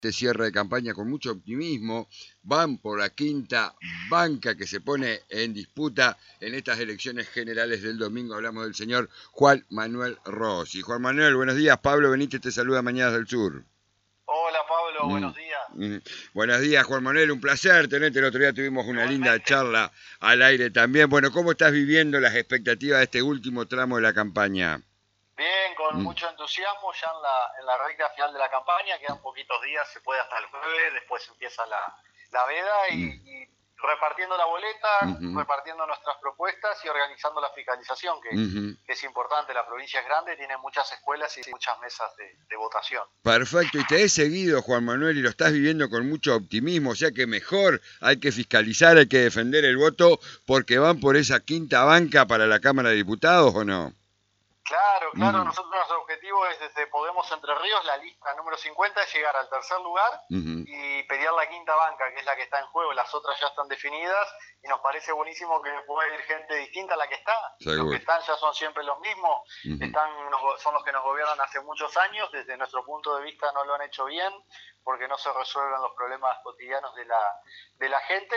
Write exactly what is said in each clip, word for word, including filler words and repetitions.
Este cierre de campaña con mucho optimismo, van por la quinta banca que se pone en disputa en estas elecciones generales del domingo. Hablamos del señor Juan Manuel Rossi. Juan Manuel, buenos días. Pablo Benítez te saluda, Mañanas del Sur. Hola Pablo, Mm, buenos días. mm. Buenos días, Juan Manuel, un placer tenerte. El otro día tuvimos una Igualmente. linda charla al aire también. Bueno, ¿cómo estás viviendo las expectativas de este último tramo de la campaña? Bien, con Mm. mucho entusiasmo ya en la, en la recta final de la campaña, quedan poquitos días, se puede hasta el jueves, después empieza la, la veda y, Mm. y repartiendo la boleta, Ujú. repartiendo nuestras propuestas y organizando la fiscalización, que, Ujú. que es importante. La provincia es grande, tiene muchas escuelas y muchas mesas de, de votación. Perfecto, y te he seguido, Juan Manuel, y lo estás viviendo con mucho optimismo, o sea que mejor hay que fiscalizar, hay que defender el voto, porque van por esa quinta banca para la Cámara de Diputados, ¿o no? Claro, claro, Mm. nosotros nuestro objetivo es desde Podemos Entre Ríos, la lista número cincuenta, es llegar al tercer lugar Ujú. y pelear la quinta banca, que es la que está en juego, las otras ya están definidas y nos parece buenísimo que pueda ir gente distinta a la que está. Seguro. Los que están ya son siempre los mismos, Ujú. están, nos- son los que nos gobiernan hace muchos años, desde nuestro punto de vista no lo han hecho bien, porque no se resuelven los problemas cotidianos de la, de la gente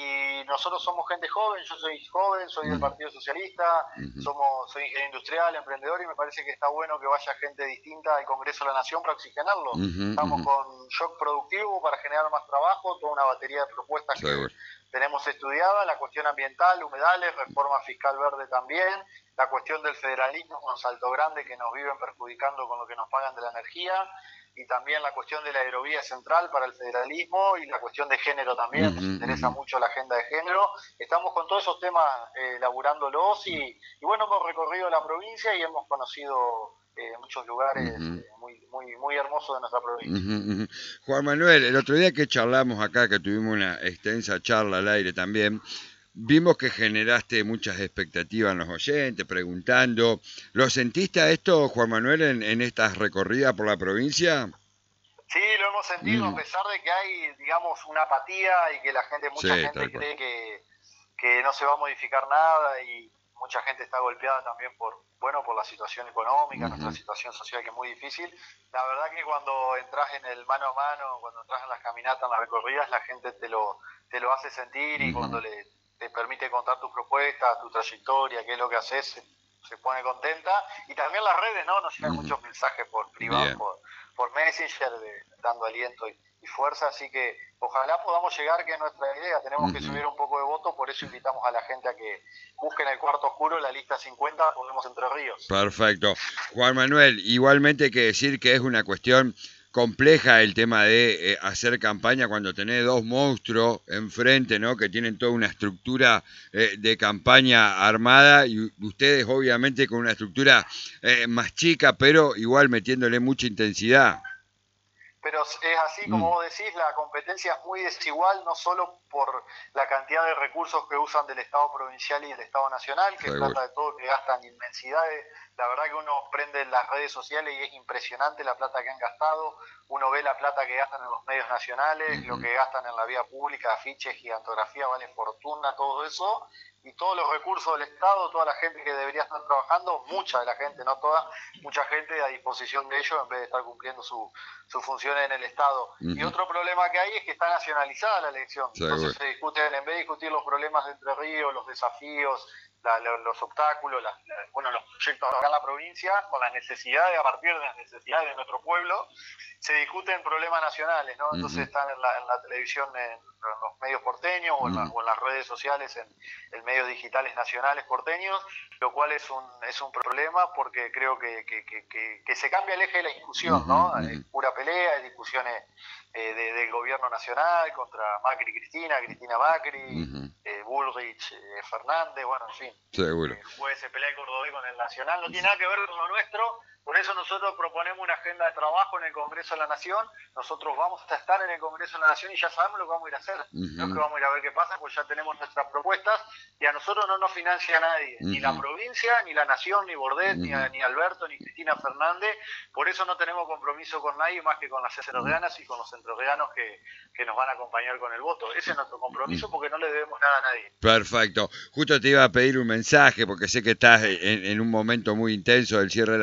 y nosotros somos gente joven, yo soy joven, soy del Ujú. Partido Socialista, Ujú. somos, soy ingeniero industrial, emprendedor y me parece que está bueno que vaya gente distinta al Congreso de la Nación para oxigenarlo. Ujú. Estamos Ujú. con shock productivo para generar más trabajo, toda una batería de propuestas Seguro. que tenemos estudiada, la cuestión ambiental, humedales, reforma fiscal verde también, la cuestión del federalismo con Salto Grande que nos viven perjudicando con lo que nos pagan de la energía, y también la cuestión de la aerovía central para el federalismo y la cuestión de género también, Ujú. nos interesa Ujú. mucho la agenda de género. Estamos con todos esos temas eh, laburándolos y, y bueno, hemos recorrido la provincia y hemos conocido eh, muchos lugares Ujú. eh, muy, muy, muy hermosos de nuestra provincia. Ujú, ujú. Juan Manuel, el otro día que charlamos acá, que tuvimos una extensa charla al aire también, vimos que generaste muchas expectativas en los oyentes, preguntando. ¿Lo sentiste a esto, Juan Manuel, en, en estas recorridas por la provincia? Sí, lo hemos sentido, a Mm. pesar de que hay, digamos, una apatía y que la gente, mucha Sí, gente tal cual. cree que, que no se va a modificar nada y mucha gente está golpeada también por, bueno, por la situación económica, nuestra Ujú. situación social que es muy difícil. La verdad que cuando entras en el mano a mano, cuando entras en las caminatas, en las recorridas, la gente te lo, te lo hace sentir y Ujú. cuando le, te permite contar tus propuestas, tu trayectoria, qué es lo que haces, se, se pone contenta. Y también las redes, ¿no? Nos llegan Ujú. muchos mensajes por privado, Bien. por, por Messenger, de, dando aliento y, y fuerza, así que ojalá podamos llegar, que es nuestra idea, tenemos que Ujú. subir un poco de voto, por eso invitamos a la gente a que busquen el cuarto oscuro, la lista cincuenta, Podemos Entre Ríos. Perfecto. Juan Manuel, igualmente hay que decir que es una cuestión compleja el tema de eh, hacer campaña cuando tenés dos monstruos enfrente, ¿no? Que tienen toda una estructura eh, de campaña armada y u- ustedes obviamente con una estructura eh, más chica, pero igual metiéndole mucha intensidad. Pero es así como Mm. vos decís, la competencia es muy desigual, no solo por la cantidad de recursos que usan del Estado provincial y del Estado nacional, que es Seguro. plata de todo, que gastan inmensidades. La verdad que uno prende las redes sociales y es impresionante la plata que han gastado. Uno ve la plata que gastan en los medios nacionales, lo Ujú. que gastan en la vía pública, afiches, gigantografía, vale fortuna, todo eso. Y todos los recursos del Estado, toda la gente que debería estar trabajando, mucha de la gente, no toda, mucha gente a disposición de ellos en vez de estar cumpliendo su, sus funciones en el Estado. Y Ujú. otro problema que hay es que está nacionalizada la elección. Seguro. Entonces se discuten, en vez de discutir los problemas de Entre Ríos, los desafíos, la, la, los obstáculos, la, la, bueno, los proyectos acá en la provincia, con las necesidades, a partir de las necesidades de nuestro pueblo, se discuten problemas nacionales, ¿no? Entonces Ujú. están en la, en la televisión, en, en los medios porteños o en, la, Ujú. o en las redes sociales, en, en medios digitales nacionales porteños, lo cual es un, es un problema porque creo que, que, que, que, que se cambia el eje de la discusión, ¿no? Ujú. Es Ujú. pura pelea, hay discusiones eh, de, del gobierno nacional contra Macri Cristina, Cristina Macri, Ujú. eh, Bullrich, eh, Fernández, bueno, en fin. Seguro. Eh, juez se pelea el Cordobés con el Nacional, no tiene nada que ver con lo nuestro, por eso nosotros proponemos una agenda de trabajo en el Congreso de la Nación, nosotros vamos a estar en el Congreso de la Nación y ya sabemos lo que vamos a ir a hacer, Ujú. no es que vamos a ir a ver qué pasa, pues ya tenemos nuestras propuestas y a nosotros no nos financia nadie, Ujú. ni la provincia, ni la Nación, ni Bordet, Ujú. ni, a, ni Alberto, ni Cristina Fernández, por eso no tenemos compromiso con nadie más que con las entrerrianas y con los entrerrianos que, que nos van a acompañar con el voto, ese es nuestro compromiso porque no le debemos nada a nadie. Perfecto. Justo te iba a pedir un mensaje porque sé que estás en, en un momento muy intenso del cierre de la campaña.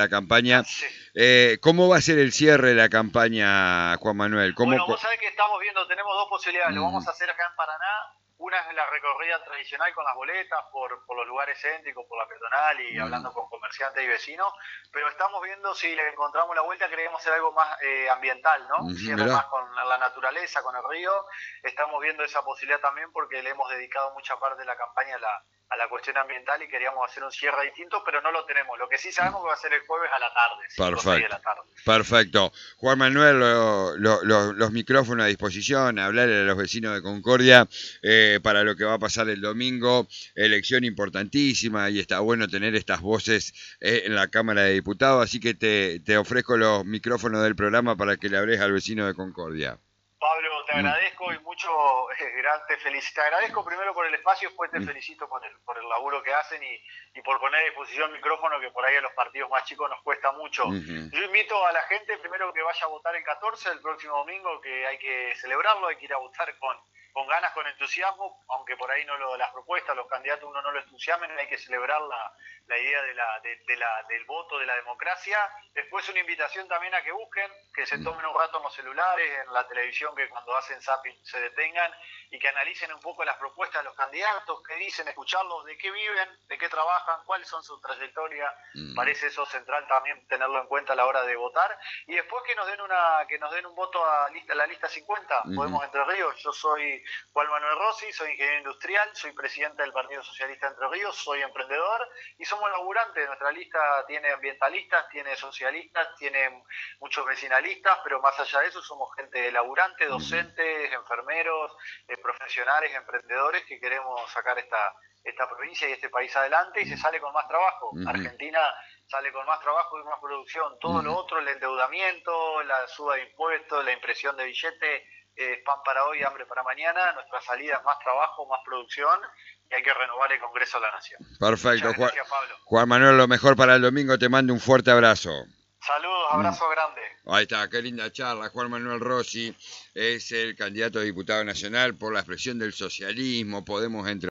campaña. Sí. Eh, ¿Cómo va a ser el cierre de la campaña, Juan Manuel? ¿Cómo Bueno, vos sabés que estamos viendo, tenemos dos posibilidades. Lo Mm. vamos a hacer acá en Paraná. Una es la recorrida tradicional con las boletas por, por los lugares céntricos, por la peatonal y Mm. hablando con comerciantes y vecinos. Pero estamos viendo si le encontramos la vuelta, queremos hacer algo más eh, ambiental, ¿no? Mm, Cierre mirá. más con la naturaleza, con el río. Estamos viendo esa posibilidad también porque le hemos dedicado mucha parte de la campaña a la, a la cuestión ambiental y queríamos hacer un cierre distinto, pero no lo tenemos. Lo que sí sabemos que va a ser el jueves a la tarde, cinco o seis de la tarde. Perfecto. Juan Manuel, lo, lo, lo, los micrófonos a disposición, hablarle a los vecinos de Concordia eh, para lo que va a pasar el domingo, elección importantísima y está bueno tener estas voces eh, en la Cámara de Diputados, así que te, te ofrezco los micrófonos del programa para que le hables al vecino de Concordia. Pablo, te agradezco y mucho, eh, te felicito. Te agradezco primero por el espacio, después te felicito por el, por el laburo que hacen y, y por poner a disposición el micrófono, que por ahí a los partidos más chicos nos cuesta mucho. Uh-huh. Yo invito a la gente primero que vaya a votar el catorce, el próximo domingo, que hay que celebrarlo, hay que ir a votar con, con ganas, con entusiasmo, aunque por ahí no lo, las propuestas, los candidatos uno no lo entusiasmen, hay que celebrar la, la idea de la, de, de la, del voto, de la democracia. Después una invitación también a que busquen, que se tomen un rato en los celulares, en la televisión, que cuando hacen zapping se detengan y que analicen un poco las propuestas de los candidatos, qué dicen, escucharlos, de qué viven, de qué trabajan, cuáles son sus trayectorias. Mm. Parece eso central también tenerlo en cuenta a la hora de votar. Y después que nos den una que nos den un voto a, lista, a la lista cincuenta, mm. Podemos Entre Ríos. Yo soy Juan Manuel Rossi, soy ingeniero industrial, soy presidente del Partido Socialista Entre Ríos, soy emprendedor y somos laburantes. Nuestra lista tiene ambientalistas, tiene socialistas, tiene muchos vecinalistas, pero más allá de eso somos gente laburante, docentes, enfermeros, eh, profesionales, emprendedores que queremos sacar esta, esta provincia y este país adelante y se sale con más trabajo. Uh-huh. Argentina sale con más trabajo y más producción. Todo uh-huh. lo otro, el endeudamiento, la suba de impuestos, la impresión de billetes, eh, pan para hoy, hambre para mañana. Nuestra salida es más trabajo, más producción y hay que renovar el Congreso de la Nación. Perfecto, Muchas gracias, Juan, Pablo. Juan Manuel, lo mejor para el domingo. Te mando un fuerte abrazo. Saludos, abrazo mm. grande. Ahí está, qué linda charla. Juan Manuel Rossi es el candidato a diputado nacional por la expresión del socialismo. Podemos entre